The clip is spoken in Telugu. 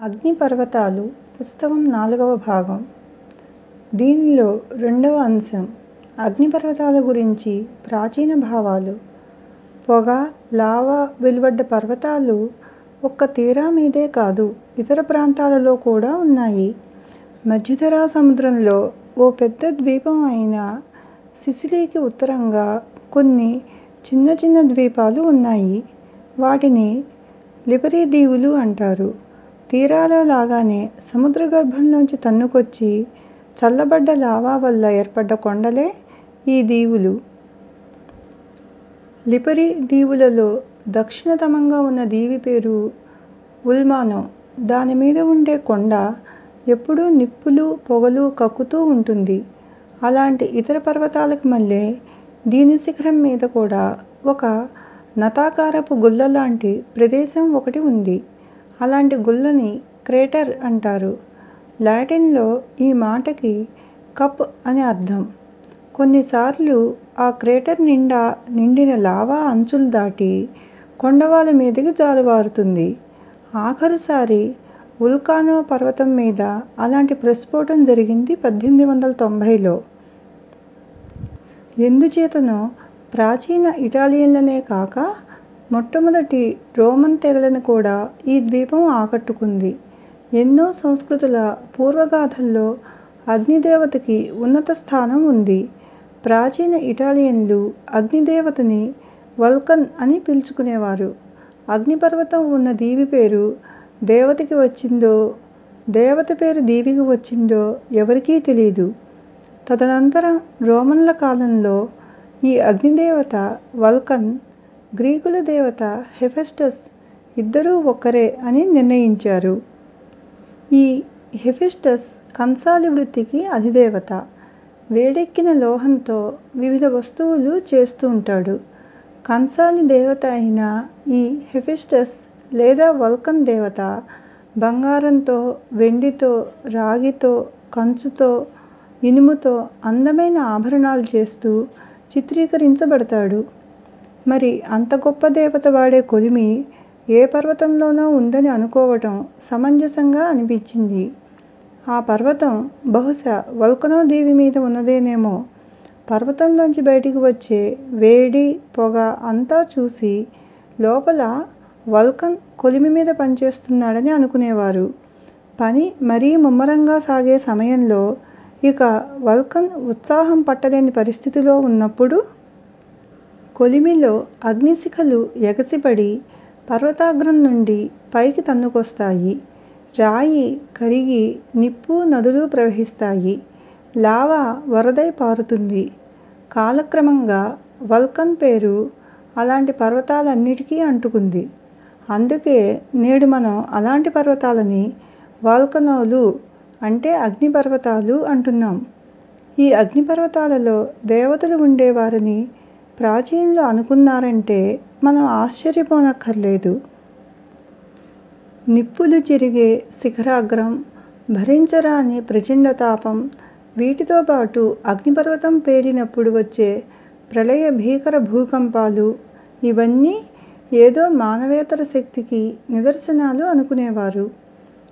అగ్నిపర్వతాలు పుస్తకం 4వ భాగం. దీనిలో 2వ అంశం అగ్నిపర్వతాల గురించి ప్రాచీన భావాలు. పొగ, లావా వెలువడ్డ పర్వతాలు ఒక్క తీరా మీదే కాదు, ఇతర ప్రాంతాలలో కూడా ఉన్నాయి. మధ్యధరా సముద్రంలో ఓ పెద్ద ద్వీపం అయిన సిసిలీకి ఉత్తరంగా కొన్ని చిన్న చిన్న ద్వీపాలు ఉన్నాయి. వాటిని లిపరీ దీవులు అంటారు. తీరాల లాగానే సముద్రగర్భంలోంచి తన్నుకొచ్చి చల్లబడ్డ లావా వల్ల ఏర్పడ్డ కొండలే ఈ దీవులు. లిపరీ దీవులలో దక్షిణతమంగా ఉన్న దీవి పేరు ఉల్మానో. దానిమీద ఉండే కొండ ఎప్పుడూ నిప్పులు, పొగలు కక్కుతూ ఉంటుంది. అలాంటి ఇతర పర్వతాలకు మళ్ళే దీని శిఖరం మీద కూడా ఒక నతాకారపు గుల్లలాంటి ప్రదేశం ఒకటి ఉంది. అలాంటి గుల్లని క్రేటర్ అంటారు. లాటిన్లో ఈ మాటకి కప్ అని అర్థం. కొన్నిసార్లు ఆ క్రేటర్ నిండా నిండిన లావా అంచులు దాటి కొండవాలు మీదకి జాలువారుతుంది. ఆఖరుసారి వల్కానో పర్వతం మీద అలాంటి ప్రస్ఫోటం జరిగింది 1890లో. ఎందుచేతనో ప్రాచీన ఇటాలియన్లనే కాక మొట్టమొదటి రోమన్ తెగలను కూడా ఈ ద్వీపం ఆకట్టుకుంది. ఎన్నో సంస్కృతుల పూర్వగాథల్లో అగ్నిదేవతకి ఉన్నత స్థానం ఉంది. ప్రాచీన ఇటాలియన్లు అగ్నిదేవతని వల్కన్ అని పిలుచుకునేవారు. అగ్నిపర్వతం ఉన్న దీవి పేరు దేవతకి వచ్చిందో, దేవత పేరు దీవికి వచ్చిందో ఎవరికీ తెలీదు. తదనంతరం రోమన్ల కాలంలో ఈ అగ్నిదేవత వల్కన్, గ్రీకుల దేవత హెఫెస్టస్ ఇద్దరూ ఒక్కరే అని నిర్ణయించారు. ఈ హెఫెస్టస్ కంసాలి వృత్తికి అధిదేవత. వేడెక్కిన లోహంతో వివిధ వస్తువులు చేస్తుంటాడు. కంసాలి దేవత అయిన ఈ హెఫెస్టస్ లేదా వల్కన్ దేవత బంగారంతో, వెండితో, రాగితో, కంచుతో, ఇనుముతో అందమైన ఆభరణాలు చేస్తూ చిత్రీకరించబడతాడు. మరి అంత గొప్ప దేవత వాడే కొలిమి ఏ పర్వతంలోనో ఉందని అనుకోవటం సమంజసంగా అనిపించింది. ఆ పర్వతం బహుశా వల్కనో దీవి మీద ఉన్నదేనేమో. పర్వతంలోంచి బయటికి వచ్చే వేడి, పొగ అంతా చూసి లోపల వల్కన్ కొలిమి మీద పనిచేస్తున్నాడని అనుకునేవారు. పని మరీ ముమ్మరంగా సాగే సమయంలో, ఇక వల్కన్ ఉత్సాహం పట్టలేని పరిస్థితిలో ఉన్నప్పుడు కొలిమిలో అగ్నిశిఖలు ఎగసిపడి పర్వతాగ్రం నుండి పైకి తన్నుకొస్తాయి. రాయి కరిగి నిప్పు, నదులు ప్రవహిస్తాయి. లావా వరదై పారుతుంది. కాలక్రమంగా వల్కన్ పేరు అలాంటి పర్వతాలన్నిటికీ అంటుకుంది. అందుకే నేడు మనం అలాంటి పర్వతాలని వల్కనోలు అంటే అగ్నిపర్వతాలు అంటున్నాం. ఈ అగ్నిపర్వతాలలో దేవతలు ఉండేవారని ప్రాచీనులు అనుకున్నారంటే మనం ఆశ్చర్యపోనక్కర్లేదు. నిప్పులు చెరిగే శిఖరాగ్రం, భరించరాని ప్రచండ తాపం, వీటితో పాటు అగ్నిపర్వతం పేలినప్పుడు వచ్చే ప్రళయ భీకర భూకంపాలు ఇవన్నీ ఏదో మానవేతర శక్తికి నిదర్శనాలు అనుకునేవారు.